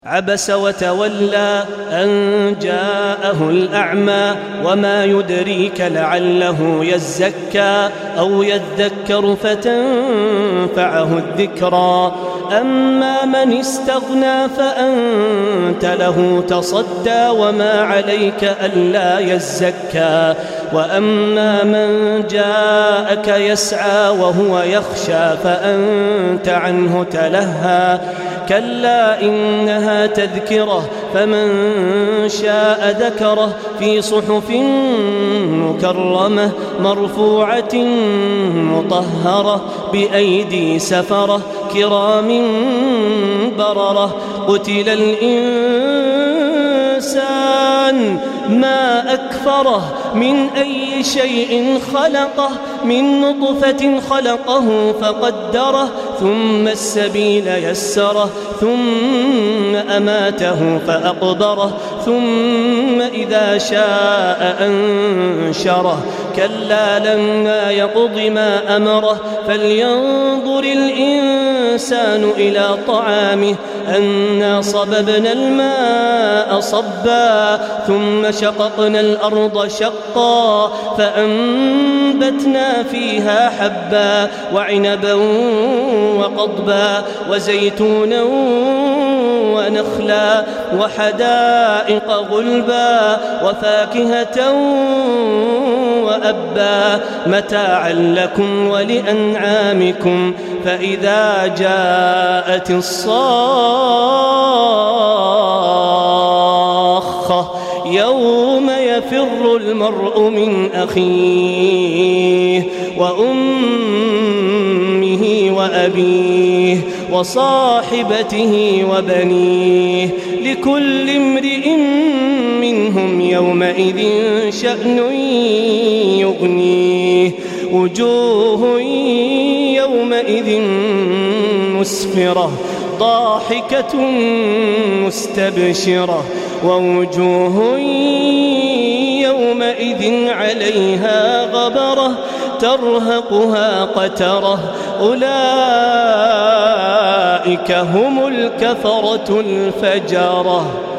عبس وتولى أن جاءه الأعمى وما يدريك لعله يزكى أو يذكر فتنفعه الذكرى أما من استغنى فأنت له تصدى وما عليك ألا يزكى وأما من جاءك يسعى وهو يخشى فأنت عنه تلهى كلا إنها تذكرة فمن شاء ذكره في صحف مكرمة مرفوعة مطهرة بأيدي سفرة كرام بررة قتل الإنسان ما أكفره من أي شيء خلقه من نطفة خلقه فقدره ثم السبيل يسره ثم أماته فأقبره ثم إذا شاء أنشره كلا لما يقض ما أمره فلينظر الإنسان إلى طعامه أنا صببنا الماء صبا ثم شققنا الأرض شقا فأنبتنا فيها حبا وعنبا وقضبا وزيتونا ونخلا وحدائق غلبا وفاكهة وأبا متاعا لكم ولأنعامكم فإذا جاءت الصاخة يوم يفر المرء من أخيه وأمه وأبيه وصاحبته وبنيه لكل امرئ منهم يومئذ شأن يغنيه وجوه يومئذ مسفرة ضاحكة مستبشرة ووجوه يومئذ عليها غبرة ترهقها قترة أولئك هم الكفرة الفجرة.